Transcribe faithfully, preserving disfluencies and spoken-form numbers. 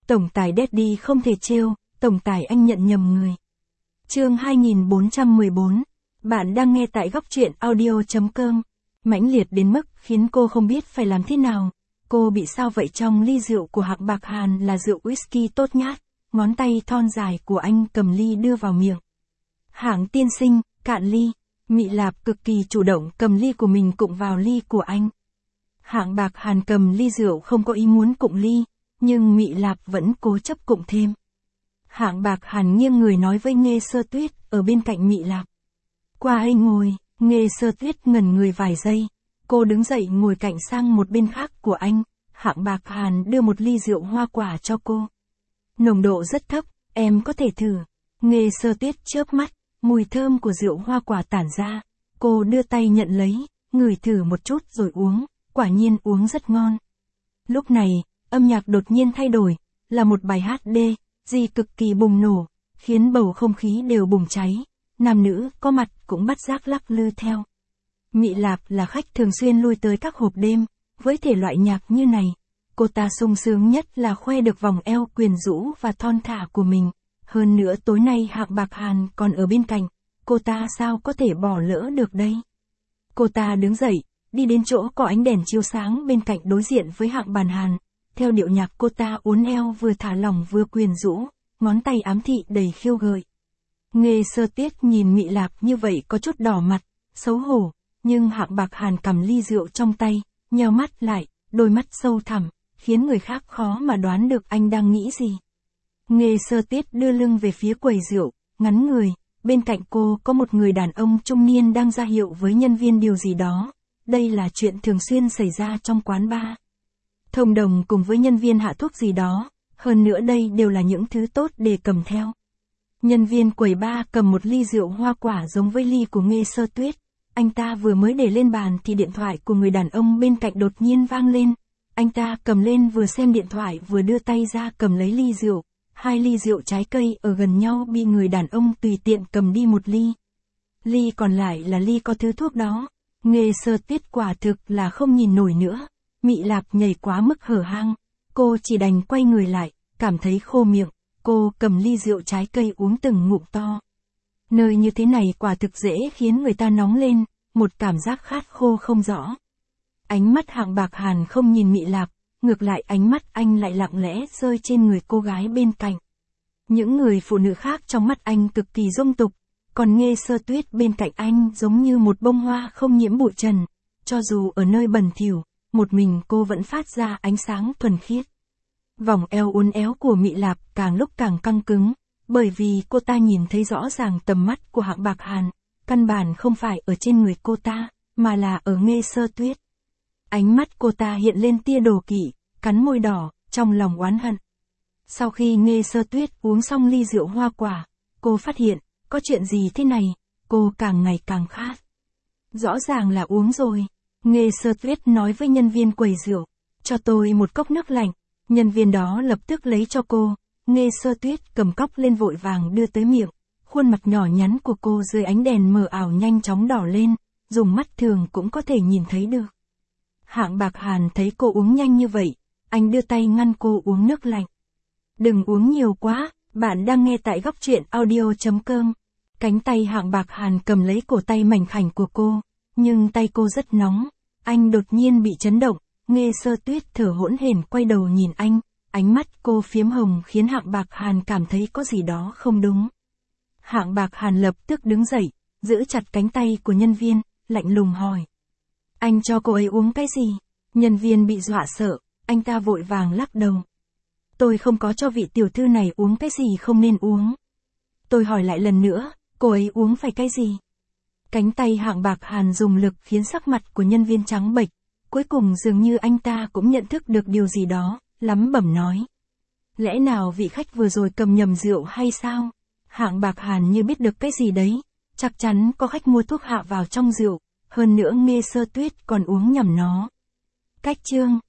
Tổng tài Daddy không thể trêu, tổng tài anh nhận nhầm người. Chương hai nghìn bốn trăm mười bốn. Bạn đang nghe tại góc truyện audio chấm com. Mãnh liệt đến mức khiến cô không biết phải làm thế nào. Cô bị sao vậy? Trong ly rượu của Hạng Bạc Hàn là rượu whisky tốt nhát. Ngón tay thon dài của anh cầm ly đưa vào miệng. Hạng tiên sinh, cạn ly. Mị Lạp cực kỳ chủ động cầm ly của mình cụng vào ly của anh. Hạng Bạc Hàn cầm ly rượu không có ý muốn cụng ly, nhưng Mị Lạp vẫn cố chấp cụng thêm. Hạng Bạc Hàn nghiêng người nói với Nghê Sơ Tuyết ở bên cạnh Mị Lạp. Qua ấy ngồi. Nghê Sơ Tuyết ngẩn người vài giây. Cô đứng dậy ngồi cạnh sang một bên khác của anh. Hạng Bạc Hàn đưa một ly rượu hoa quả cho cô. Nồng độ rất thấp, em có thể thử. Nghê Sơ Tuyết chớp mắt, mùi thơm của rượu hoa quả tản ra. Cô đưa tay nhận lấy, ngửi thử một chút rồi uống, quả nhiên uống rất ngon. Lúc này, âm nhạc đột nhiên thay đổi, là một bài hát đê, gì cực kỳ bùng nổ, khiến bầu không khí đều bùng cháy. Nam nữ có mặt cũng bắt giác lắc lư theo. Mị Lạp là khách thường xuyên lui tới các hộp đêm, với thể loại nhạc như này, cô ta sung sướng nhất là khoe được vòng eo quyến rũ và thon thả của mình. Hơn nữa tối nay Hạng Bạc Hàn còn ở bên cạnh, cô ta sao có thể bỏ lỡ được đây. Cô ta đứng dậy, đi đến chỗ có ánh đèn chiếu sáng bên cạnh đối diện với Hạng Bạc Hàn. Theo điệu nhạc cô ta uốn eo vừa thả lỏng vừa quyến rũ, ngón tay ám thị đầy khiêu gợi. Nghê Sơ Tuyết nhìn Mị Lạp như vậy có chút đỏ mặt, xấu hổ, nhưng Hạng Bạc Hàn cầm ly rượu trong tay, nheo mắt lại, đôi mắt sâu thẳm, khiến người khác khó mà đoán được anh đang nghĩ gì. Nghê Sơ Tuyết đưa lưng về phía quầy rượu, ngắn người, bên cạnh cô có một người đàn ông trung niên đang ra hiệu với nhân viên điều gì đó. Đây là chuyện thường xuyên xảy ra trong quán bar. Thông đồng cùng với nhân viên hạ thuốc gì đó, hơn nữa đây đều là những thứ tốt để cầm theo. Nhân viên quầy bar cầm một ly rượu hoa quả giống với ly của Nghê Sơ Tuyết. Anh ta vừa mới để lên bàn thì điện thoại của người đàn ông bên cạnh đột nhiên vang lên. Anh ta cầm lên vừa xem điện thoại vừa đưa tay ra cầm lấy ly rượu. Hai ly rượu trái cây ở gần nhau bị người đàn ông tùy tiện cầm đi một ly. Ly còn lại là ly có thứ thuốc đó. Nghê Sơ Tuyết quả thực là không nhìn nổi nữa. Mị Lạp nhảy quá mức hở hang. Cô chỉ đành quay người lại, cảm thấy khô miệng. Cô cầm ly rượu trái cây uống từng ngụm to. Nơi như thế này quả thực dễ khiến người ta nóng lên, một cảm giác khát khô không rõ. Ánh mắt Hạng Bạc Hàn không nhìn Mị Lạp, ngược lại ánh mắt anh lại lặng lẽ rơi trên người cô gái bên cạnh. Những người phụ nữ khác trong mắt anh cực kỳ dung tục, còn Nghê Sơ Tuyết bên cạnh anh giống như một bông hoa không nhiễm bụi trần. Cho dù ở nơi bẩn thỉu, một mình cô vẫn phát ra ánh sáng thuần khiết. Vòng eo uốn éo của Mị Lạp càng lúc càng căng cứng, bởi vì cô ta nhìn thấy rõ ràng tầm mắt của Hạng Bạc Hàn, căn bản không phải ở trên người cô ta, mà là ở Nghê Sơ Tuyết. Ánh mắt cô ta hiện lên tia đố kỵ, cắn môi đỏ, trong lòng oán hận. Sau khi Nghê Sơ Tuyết uống xong ly rượu hoa quả, cô phát hiện, có chuyện gì thế này, cô càng ngày càng khát. Rõ ràng là uống rồi. Nghê Sơ Tuyết nói với nhân viên quầy rượu, cho tôi một cốc nước lạnh. Nhân viên đó lập tức lấy cho cô. Nghê Sơ Tuyết cầm cốc lên vội vàng đưa tới miệng. Khuôn mặt nhỏ nhắn của cô dưới ánh đèn mờ ảo nhanh chóng đỏ lên, dùng mắt thường cũng có thể nhìn thấy được. Hạng Bạc Hàn thấy cô uống nhanh như vậy, anh đưa tay ngăn cô uống nước lạnh. Đừng uống nhiều quá, bạn đang nghe tại góc truyện audio chấm com. Cánh tay Hạng Bạc Hàn cầm lấy cổ tay mảnh khảnh của cô, nhưng tay cô rất nóng. Anh đột nhiên bị chấn động. Nghê Sơ Tuyết thở hổn hển quay đầu nhìn anh, ánh mắt cô phiếm hồng khiến Hạng Bạc Hàn cảm thấy có gì đó không đúng. Hạng Bạc Hàn lập tức đứng dậy, giữ chặt cánh tay của nhân viên, lạnh lùng hỏi. Anh cho cô ấy uống cái gì? Nhân viên bị dọa sợ, anh ta vội vàng lắc đầu. Tôi không có cho vị tiểu thư này uống cái gì không nên uống. Tôi hỏi lại lần nữa, cô ấy uống phải cái gì? Cánh tay Hạng Bạc Hàn dùng lực khiến sắc mặt của nhân viên trắng bệch. Cuối cùng dường như anh ta cũng nhận thức được điều gì đó, lắm bẩm nói. Lẽ nào vị khách vừa rồi cầm nhầm rượu hay sao? Hạng Bạc Hàn như biết được cái gì đấy, chắc chắn có khách mua thuốc hạ vào trong rượu, hơn nữa Nghê Sơ Tuyết còn uống nhầm nó. Cách chương